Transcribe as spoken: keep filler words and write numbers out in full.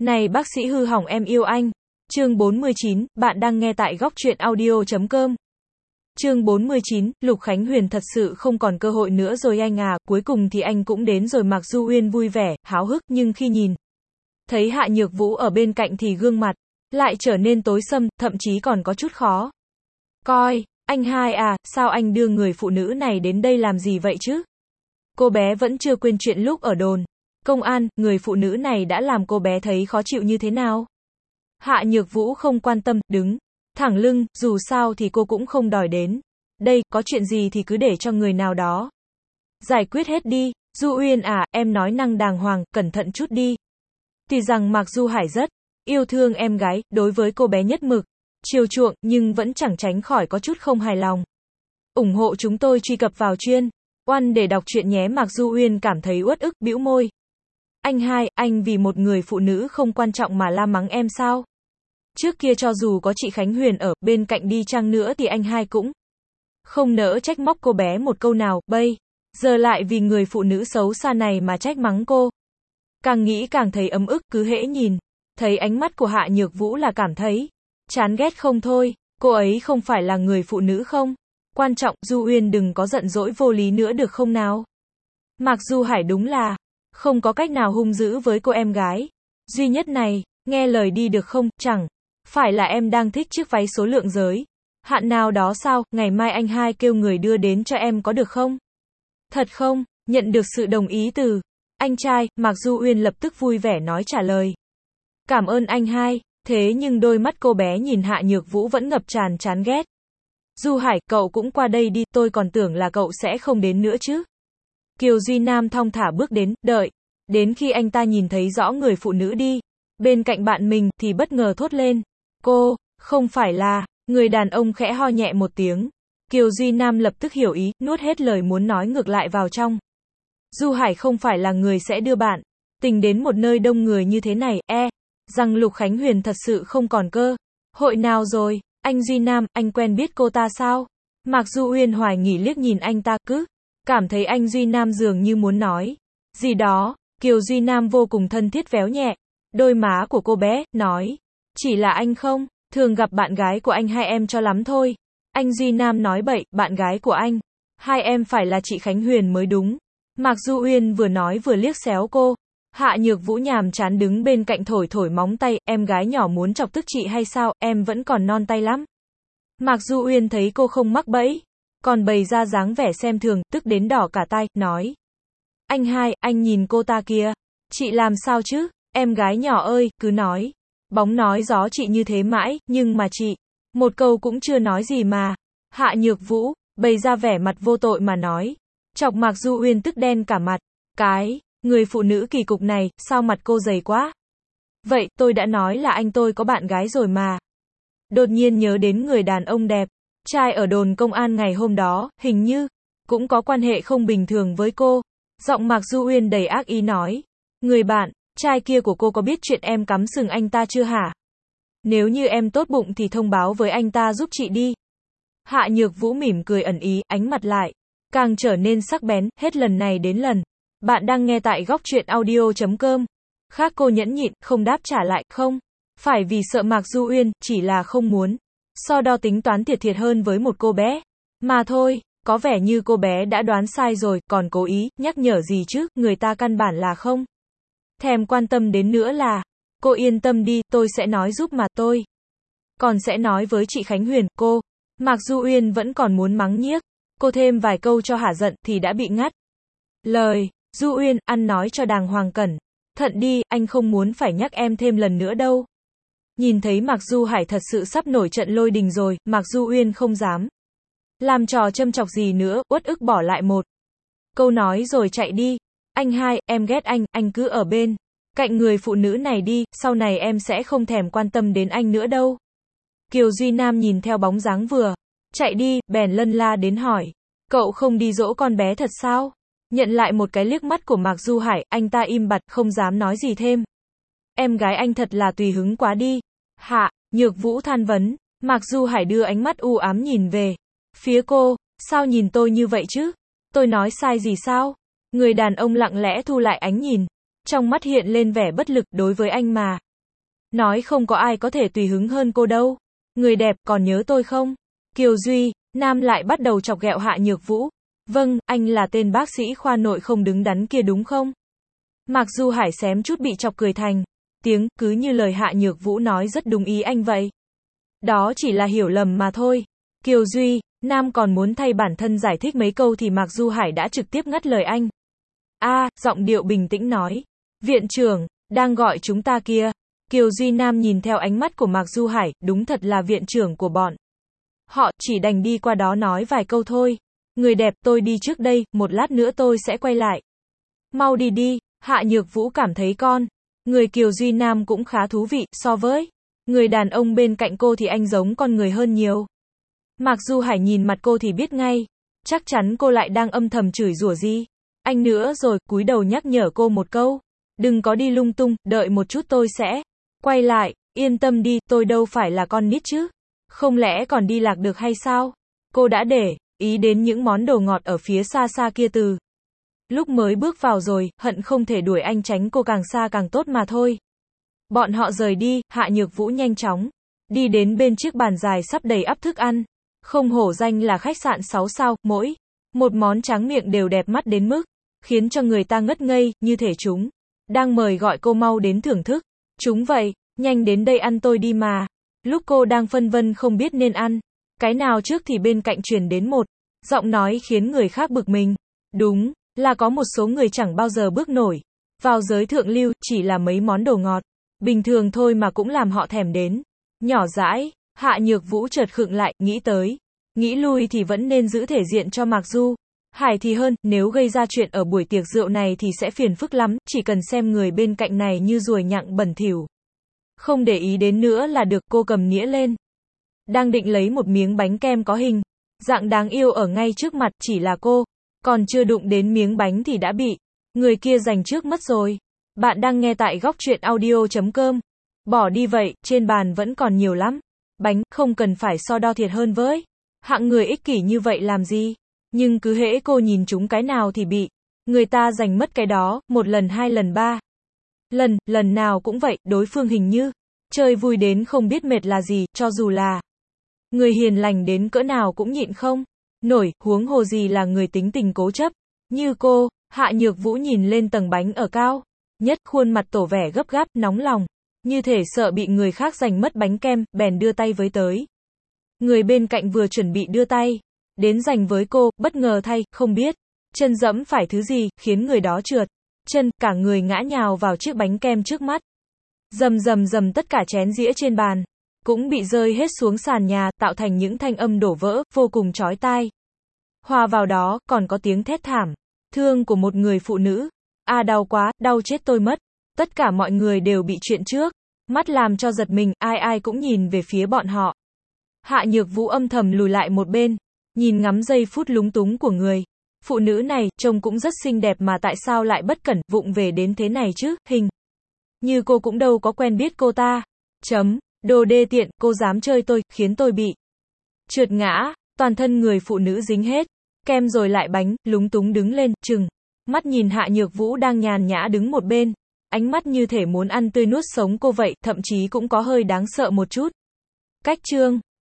Này bác sĩ hư hỏng em yêu anh. Chương bốn mươi chín, bạn đang nghe tại góc truyện audio chấm com. Chương bốn mươi chín, Lục Khánh Huyền thật sự không còn cơ hội nữa rồi anh à, cuối cùng thì anh cũng đến rồi. Mạc Du Uyên vui vẻ, háo hức, nhưng khi nhìn thấy Hạ Nhược Vũ ở bên cạnh thì gương mặt lại trở nên tối sầm, thậm chí còn có chút khó coi. Anh hai à, sao anh đưa người phụ nữ này đến đây làm gì vậy chứ? Cô bé vẫn chưa quên chuyện lúc ở đồn công an, người phụ nữ này đã làm cô bé thấy khó chịu như thế nào. Hạ Nhược Vũ không quan tâm, đứng thẳng lưng, dù sao thì cô cũng không đòi đến đây, có chuyện gì thì cứ để cho người nào đó giải quyết hết đi. Du Uyên à, em nói năng đàng hoàng, cẩn thận chút đi. Tuy rằng Mạc Du Hải rất yêu thương em gái, đối với cô bé nhất mực chiều chuộng, nhưng vẫn chẳng tránh khỏi có chút không hài lòng. Ủng hộ chúng tôi truy cập vào chuyên oan để đọc truyện nhé. Mạc Du Uyên cảm thấy uất ức, bĩu môi. Anh hai, anh vì một người phụ nữ không quan trọng mà la mắng em sao? Trước kia cho dù có chị Khánh Huyền ở bên cạnh đi chăng nữa thì anh hai cũng không nỡ trách móc cô bé một câu nào, bây giờ lại vì người phụ nữ xấu xa này mà trách mắng cô. Càng nghĩ càng thấy ấm ức, cứ hễ nhìn thấy ánh mắt của Hạ Nhược Vũ là cảm thấy chán ghét không thôi. Cô ấy không phải là người phụ nữ không quan trọng. Du Uyên đừng có giận dỗi vô lý nữa được không nào? Mạc Du Hải đúng là không có cách nào hung dữ với cô em gái duy nhất này, nghe lời đi được không? Chẳng phải là em đang thích chiếc váy số lượng giới hạn nào đó sao? Ngày mai anh hai kêu người đưa đến cho em có được không? Thật không? Nhận được sự đồng ý từ anh trai, Mạc Du Uyên lập tức vui vẻ nói trả lời. Cảm ơn anh hai. Thế nhưng đôi mắt cô bé nhìn Hạ Nhược Vũ vẫn ngập tràn chán ghét. Du Hải, cậu cũng qua đây đi, tôi còn tưởng là cậu sẽ không đến nữa chứ. Kiều Duy Nam thong thả bước đến, đợi đến khi anh ta nhìn thấy rõ người phụ nữ đi bên cạnh bạn mình thì bất ngờ thốt lên. Cô, không phải là... Người đàn ông khẽ ho nhẹ một tiếng. Kiều Duy Nam lập tức hiểu ý, nuốt hết lời muốn nói ngược lại vào trong. Du Hải không phải là người sẽ đưa bạn tình đến một nơi đông người như thế này, e rằng Lục Khánh Huyền thật sự không còn cơ hội nào rồi. Anh Duy Nam, anh quen biết cô ta sao? Mạc Du Uyên hoài nghi liếc nhìn anh ta, cứ cảm thấy anh Duy Nam dường như muốn nói gì đó. Kiều Duy Nam vô cùng thân thiết véo nhẹ đôi má của cô bé, nói, chỉ là anh không thường gặp bạn gái của anh hai em cho lắm thôi. Anh Duy Nam nói bậy, bạn gái của anh hai em phải là chị Khánh Huyền mới đúng. Mạc Du Uyên vừa nói vừa liếc xéo cô. Hạ Nhược Vũ nhàm chán đứng bên cạnh thổi thổi móng tay, em gái nhỏ muốn chọc tức chị hay sao, em vẫn còn non tay lắm. Mạc Du Uyên thấy cô không mắc bẫy, còn bày ra dáng vẻ xem thường, tức đến đỏ cả tai, nói. Anh hai, anh nhìn cô ta kìa, chị làm sao chứ, em gái nhỏ ơi, cứ nói bóng nói gió chị như thế mãi, nhưng mà chị một câu cũng chưa nói gì mà. Hạ Nhược Vũ bày ra vẻ mặt vô tội mà nói, chọc Mạc Du Uyên tức đen cả mặt. Cái người phụ nữ kỳ cục này, sao mặt cô dày quá vậy? Tôi đã nói là anh tôi có bạn gái rồi mà. Đột nhiên nhớ đến người đàn ông đẹp trai ở đồn công an ngày hôm đó, hình như cũng có quan hệ không bình thường với cô. Giọng Mạc Du Uyên đầy ác ý nói, người bạn trai kia của cô có biết chuyện em cắm sừng anh ta chưa hả? Nếu như em tốt bụng thì thông báo với anh ta giúp chị đi. Hạ Nhược Vũ mỉm cười ẩn ý, ánh mặt lại càng trở nên sắc bén, hết lần này đến lần. Bạn đang nghe tại góc truyện audio chấm com. Khác cô nhẫn nhịn, không đáp trả lại, không phải vì sợ Mạc Du Uyên, chỉ là không muốn so đo tính toán thiệt thiệt hơn với một cô bé mà thôi. Có vẻ như cô bé đã đoán sai rồi, còn cố ý nhắc nhở gì chứ, người ta căn bản là không thèm quan tâm đến nữa là. Cô yên tâm đi, tôi sẽ nói giúp mà, tôi còn sẽ nói với chị Khánh Huyền. Cô Mạc Du Uyên vẫn còn muốn mắng nhiếc cô thêm vài câu cho hả giận thì đã bị ngắt lời. Du Uyên, ăn nói cho đàng hoàng, cẩn thận đi, anh không muốn phải nhắc em thêm lần nữa đâu. Nhìn thấy Mạc Du Hải thật sự sắp nổi trận lôi đình rồi, Mạc Du Uyên không dám làm trò châm chọc gì nữa, uất ức bỏ lại một câu nói rồi chạy đi. Anh hai, em ghét anh, anh cứ ở bên cạnh người phụ nữ này đi, sau này em sẽ không thèm quan tâm đến anh nữa đâu. Kiều Duy Nam nhìn theo bóng dáng vừa chạy đi, bèn lân la đến hỏi, cậu không đi dỗ con bé thật sao? Nhận lại một cái liếc mắt của Mạc Du Hải, anh ta im bặt, không dám nói gì thêm. Em gái anh thật là tùy hứng quá đi. Hạ Nhược Vũ than vấn. Mạc Du Hải đưa ánh mắt u ám nhìn về phía cô, sao nhìn tôi như vậy chứ? Tôi nói sai gì sao? Người đàn ông lặng lẽ thu lại ánh nhìn, trong mắt hiện lên vẻ bất lực, đối với anh mà Nói không có ai có thể tùy hứng hơn cô đâu. Người đẹp, còn nhớ tôi không? Kiều Duy, Nam lại bắt đầu chọc ghẹo Hạ Nhược Vũ. Vâng, anh là tên bác sĩ khoa nội không đứng đắn kia đúng không? Mạc Du Hải xém chút bị chọc cười thành tiếng, cứ như lời Hạ Nhược Vũ nói rất đúng ý anh vậy. Đó chỉ là hiểu lầm mà thôi. Kiều Duy, Nam còn muốn thay bản thân giải thích mấy câu thì Mạc Du Hải đã trực tiếp ngắt lời anh. A, giọng điệu bình tĩnh nói. Viện trưởng, đang gọi chúng ta kia. Kiều Duy Nam nhìn theo ánh mắt của Mạc Du Hải, đúng thật là viện trưởng của bọn họ, chỉ đành đi qua đó nói vài câu thôi. Người đẹp, tôi đi trước đây, một lát nữa tôi sẽ quay lại. Mau đi đi. Hạ Nhược Vũ cảm thấy con người Kiều Duy Nam cũng khá thú vị, so với người đàn ông bên cạnh cô thì anh giống con người hơn nhiều. Mạc Du Hải nhìn mặt cô thì biết ngay, chắc chắn cô lại đang âm thầm chửi rủa gì anh nữa rồi, cúi đầu nhắc nhở cô một câu. Đừng có đi lung tung, đợi một chút tôi sẽ quay lại, yên tâm đi, tôi đâu phải là con nít chứ. Không lẽ còn đi lạc được hay sao? Cô đã để ý đến những món đồ ngọt ở phía xa xa kia từ lúc mới bước vào rồi, hận không thể đuổi anh tránh cô càng xa càng tốt mà thôi. Bọn họ rời đi, Hạ Nhược Vũ nhanh chóng đi đến bên chiếc bàn dài sắp đầy ắp thức ăn. Không hổ danh là khách sạn sáu sao, mỗi một món tráng miệng đều đẹp mắt đến mức khiến cho người ta ngất ngây, như thể chúng đang mời gọi cô mau đến thưởng thức. Chúng vậy, nhanh đến đây ăn tôi đi mà. Lúc cô đang phân vân không biết nên ăn cái nào trước thì bên cạnh truyền đến một giọng nói khiến người khác bực mình. Đúng là có một số người chẳng bao giờ bước nổi vào giới thượng lưu, chỉ là mấy món đồ ngọt bình thường thôi mà cũng làm họ thèm đến. Nhỏ dãi, Hạ Nhược Vũ chợt khựng lại, nghĩ tới, nghĩ lui thì vẫn nên giữ thể diện cho Mạc Du Hải thì hơn, nếu gây ra chuyện ở buổi tiệc rượu này thì sẽ phiền phức lắm, chỉ cần xem người bên cạnh này như ruồi nhặng bẩn thỉu. Không để ý đến nữa là được. Cô cầm nĩa lên, đang định lấy một miếng bánh kem có hình dạng đáng yêu ở ngay trước mặt, chỉ là cô còn chưa đụng đến miếng bánh thì đã bị người kia giành trước mất rồi. Bạn đang nghe tại góc truyện audio chấm com. Bỏ đi vậy, trên bàn vẫn còn nhiều lắm. Bánh, không cần phải so đo thiệt hơn với hạng người ích kỷ như vậy làm gì. Nhưng cứ hễ cô nhìn chúng cái nào thì bị người ta giành mất cái đó, một lần hai lần ba lần, lần nào cũng vậy, đối phương hình như chơi vui đến không biết mệt là gì, cho dù là người hiền lành đến cỡ nào cũng nhịn không nổi, huống hồ gì là người tính tình cố chấp như cô. Hạ Nhược Vũ nhìn lên tầng bánh ở cao nhất, khuôn mặt tỏ vẻ gấp gáp, nóng lòng, như thể sợ bị người khác giành mất bánh kem, bèn đưa tay với tới. Người bên cạnh vừa chuẩn bị đưa tay đến giành với cô, bất ngờ thay, không biết chân dẫm phải thứ gì, khiến người đó trượt chân, cả người ngã nhào vào chiếc bánh kem trước mắt. Rầm rầm rầm, tất cả chén dĩa trên bàn cũng bị rơi hết xuống sàn nhà, tạo thành những thanh âm đổ vỡ, vô cùng chói tai. Hòa vào đó, còn có tiếng thét thảm thương của một người phụ nữ. À đau quá, đau chết tôi mất. Tất cả mọi người đều bị chuyện trước mắt làm cho giật mình, ai ai cũng nhìn về phía bọn họ. Hạ Nhược Vũ âm thầm lùi lại một bên, nhìn ngắm giây phút lúng túng của người phụ nữ này, trông cũng rất xinh đẹp mà tại sao lại bất cẩn, vụng về đến thế này chứ, hình như cô cũng đâu có quen biết cô ta. Chấm, đồ đê tiện, cô dám chơi tôi, khiến tôi bị trượt ngã, toàn thân người phụ nữ dính hết kem rồi lại bánh, lúng túng đứng lên, chừng mắt nhìn Hạ Nhược Vũ đang nhàn nhã đứng một bên, ánh mắt như thể muốn ăn tươi nuốt sống cô vậy, thậm chí cũng có hơi đáng sợ một chút. Cách chương